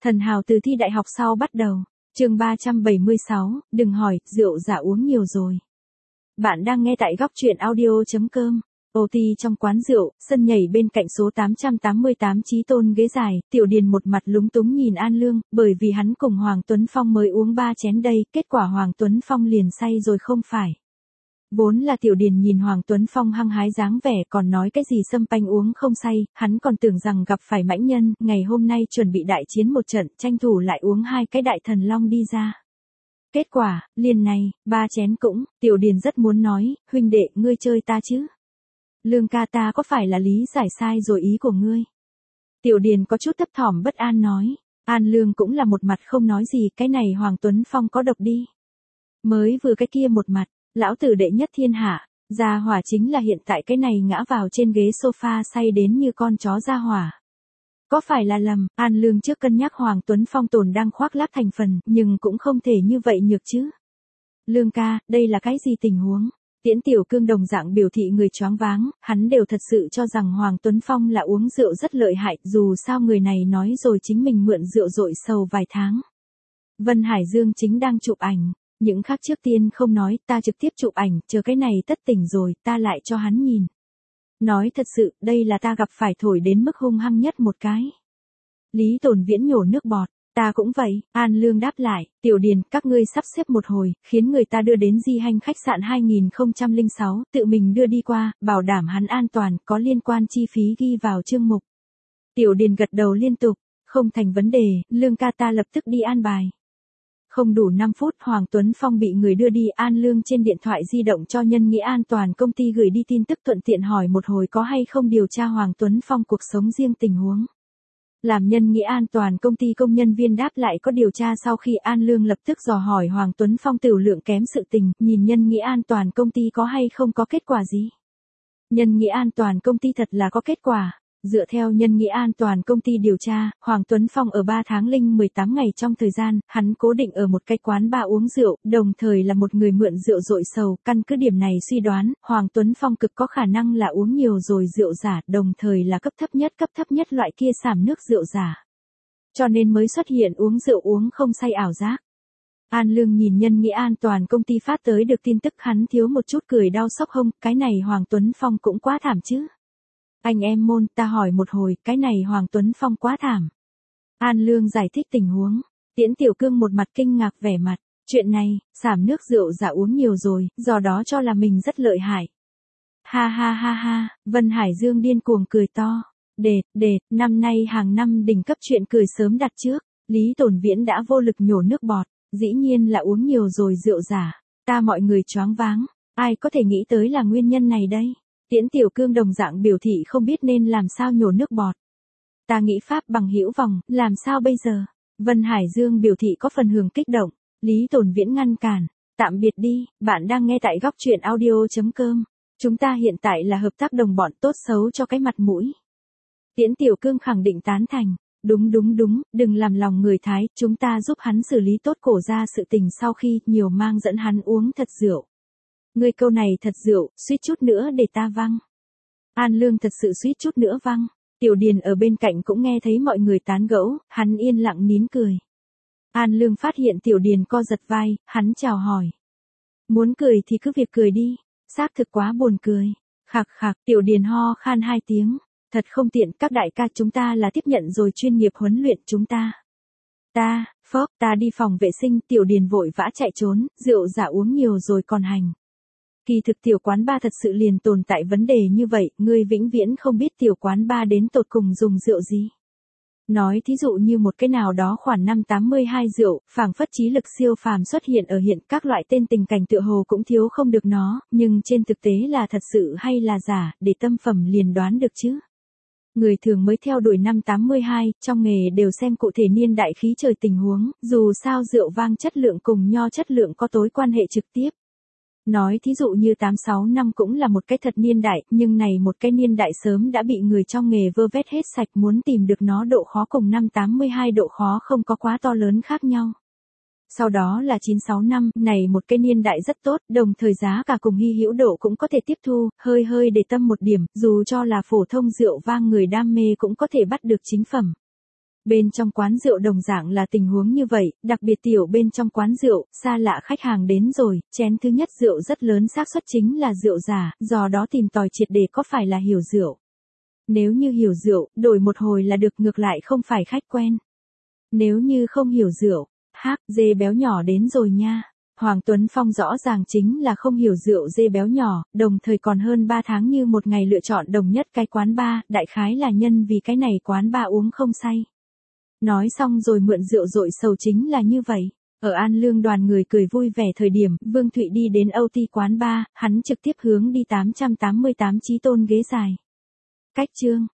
Thần hào từ thi đại học sau bắt đầu. Chương 376, đừng hỏi, rượu giả uống nhiều rồi. Bạn đang nghe tại góc truyện audio.com. OT trong quán rượu, sân nhảy bên cạnh số 888 Chí Tôn ghế dài, Tiểu Điền một mặt lúng túng nhìn An Lương, bởi vì hắn cùng Hoàng Tuấn Phong mới uống 3 chén đây, kết quả Hoàng Tuấn Phong liền say rồi không phải. Vốn là Tiểu Điền nhìn Hoàng Tuấn Phong hăng hái dáng vẻ còn nói cái gì sâm panh uống không say, hắn còn tưởng rằng gặp phải mãnh nhân, ngày hôm nay chuẩn bị đại chiến một trận, tranh thủ lại uống 2 cái đại thần long đi ra. Kết quả, liền này, 3 chén cũng, Tiểu Điền rất muốn nói, huynh đệ, ngươi chơi ta chứ? Lương ca, ta có phải là lý giải sai rồi ý của ngươi? Tiểu Điền có chút thấp thỏm bất an nói. An Lương cũng là một mặt không nói gì, cái này Hoàng Tuấn Phong có độc đi. Mới vừa cái kia một mặt, lão tử đệ nhất thiên hạ, gia hỏa chính là hiện tại cái này ngã vào trên ghế sofa say đến như con chó gia hỏa. Có phải là lầm, An Lương trước cân nhắc Hoàng Tuấn Phong tồn đang khoác lác thành phần, nhưng cũng không thể như vậy nhược chứ. Lương ca, đây là cái gì tình huống? Tiễn Tiểu Cương đồng dạng biểu thị người choáng váng, hắn đều thật sự cho rằng Hoàng Tuấn Phong là uống rượu rất lợi hại, dù sao người này nói rồi chính mình mượn rượu dội sầu vài tháng. Vân Hải Dương chính đang chụp ảnh, những khác trước tiên không nói, ta trực tiếp chụp ảnh, chờ cái này tất tỉnh rồi, ta lại cho hắn nhìn. Nói thật sự, đây là ta gặp phải thổi đến mức hung hăng nhất một cái. Lý Tồn Viễn nhổ nước bọt. Ta cũng vậy, An Lương đáp lại, Tiểu Điền, các ngươi sắp xếp một hồi, khiến người ta đưa đến Di Hanh khách sạn 2006, tự mình đưa đi qua, bảo đảm hắn an toàn, có liên quan chi phí ghi vào chương mục. Tiểu Điền gật đầu liên tục, không thành vấn đề, Lương ca, ta lập tức đi an bài. Không đủ 5 phút, Hoàng Tuấn Phong bị người đưa đi, An Lương trên điện thoại di động cho nhân nghĩa an toàn công ty gửi đi tin tức, thuận tiện hỏi một hồi có hay không điều tra Hoàng Tuấn Phong cuộc sống riêng tình huống. Làm nhân nghĩa an toàn công ty công nhân viên đáp lại có điều tra, sau khi An Lương lập tức dò hỏi Hoàng Tuấn Phong tửu lượng kém sự tình, nhìn nhân nghĩa an toàn công ty có hay không có kết quả gì. Nhân nghĩa an toàn công ty thật là có kết quả. Dựa theo nhân nghĩa an toàn công ty điều tra, Hoàng Tuấn Phong ở 3 tháng linh 18 ngày trong thời gian, hắn cố định ở một cái quán bar uống rượu, đồng thời là một người mượn rượu dội sầu, căn cứ điểm này suy đoán, Hoàng Tuấn Phong cực có khả năng là uống nhiều rồi rượu giả, đồng thời là cấp thấp nhất loại kia sảm nước rượu giả. Cho nên mới xuất hiện uống rượu uống không say ảo giác. An Lương nhìn nhân nghĩa an toàn công ty phát tới được tin tức, hắn thiếu một chút cười đau sốc hông, cái này Hoàng Tuấn Phong cũng quá thảm chứ. Anh em môn, ta hỏi một hồi, cái này Hoàng Tuấn Phong quá thảm. An Lương giải thích tình huống. Tiễn Tiểu Cương một mặt kinh ngạc vẻ mặt. Chuyện này, sảm nước rượu giả uống nhiều rồi, do đó cho là mình rất lợi hại. Ha ha ha ha, Vân Hải Dương điên cuồng cười to. Đệt, năm nay hàng năm đỉnh cấp chuyện cười sớm đặt trước. Lý Tồn Viễn đã vô lực nhổ nước bọt. Dĩ nhiên là uống nhiều rồi rượu giả. Ta mọi người choáng váng. Ai có thể nghĩ tới là nguyên nhân này đây? Tiễn Tiểu Cương đồng dạng biểu thị không biết nên làm sao nhổ nước bọt. Ta nghĩ pháp bằng hữu vòng, làm sao bây giờ? Vân Hải Dương biểu thị có phần hưởng kích động. Lý Tồn Viễn ngăn cản. Tạm biệt đi, bạn đang nghe tại góc truyện audio.com. Chúng ta hiện tại là hợp tác đồng bọn, tốt xấu cho cái mặt mũi. Tiễn Tiểu Cương khẳng định tán thành. Đúng, đừng làm lòng người Thái, chúng ta giúp hắn xử lý tốt cổ ra sự tình sau khi nhiều mang dẫn hắn uống thật rượu. Ngươi câu này thật rượu, suýt chút nữa để ta văng. An Lương thật sự suýt chút nữa văng. Tiểu Điền ở bên cạnh cũng nghe thấy mọi người tán gẫu, hắn yên lặng nín cười. An Lương phát hiện Tiểu Điền co giật vai, hắn chào hỏi. Muốn cười thì cứ việc cười đi, xác thực quá buồn cười. Khạc, Tiểu Điền ho khan 2 tiếng. Thật không tiện, các đại ca, chúng ta là tiếp nhận rồi chuyên nghiệp huấn luyện chúng ta. Ta đi phòng vệ sinh, Tiểu Điền vội vã chạy trốn, rượu giả uống nhiều rồi còn hành. Kỳ thực tiểu quán bar thật sự liền tồn tại vấn đề như vậy, ngươi vĩnh viễn không biết tiểu quán bar đến tột cùng dùng rượu gì. Nói thí dụ như một cái nào đó khoản năm 82 rượu, phảng phất trí lực siêu phàm xuất hiện ở hiện, các loại tên tình cảnh tựa hồ cũng thiếu không được nó, nhưng trên thực tế là thật sự hay là giả, để tâm phẩm liền đoán được chứ. Người thường mới theo đuổi năm 82, trong nghề đều xem cụ thể niên đại khí trời tình huống, dù sao rượu vang chất lượng cùng nho chất lượng có tối quan hệ trực tiếp. Nói thí dụ như 86 năm cũng là một cái thật niên đại, nhưng này một cái niên đại sớm đã bị người trong nghề vơ vét hết sạch, muốn tìm được nó độ khó cùng năm 82 độ khó không có quá to lớn khác nhau. Sau đó là 96 năm, này một cái niên đại rất tốt, đồng thời giá cả cùng hy hữu độ cũng có thể tiếp thu, hơi để tâm một điểm, dù cho là phổ thông rượu vang người đam mê cũng có thể bắt được chính phẩm. Bên trong quán rượu đồng dạng là tình huống như vậy, đặc biệt tiểu bên trong quán rượu, xa lạ khách hàng đến rồi, chén thứ nhất rượu rất lớn xác suất chính là rượu giả, do đó tìm tòi triệt để có phải là hiểu rượu. Nếu như hiểu rượu, đổi một hồi là được, ngược lại không phải khách quen. Nếu như không hiểu rượu, dê béo nhỏ đến rồi nha. Hoàng Tuấn Phong rõ ràng chính là không hiểu rượu dê béo nhỏ, đồng thời còn hơn 3 tháng như một ngày lựa chọn đồng nhất cái quán bar, đại khái là nhân vì cái này quán bar uống không say. Nói xong rồi mượn rượu dội sầu chính là như vậy. Ở An Lương đoàn người cười vui vẻ thời điểm, Vương Thụy đi đến OT quán bar, hắn trực tiếp hướng đi 888 Chí Tôn ghế dài. Cách chương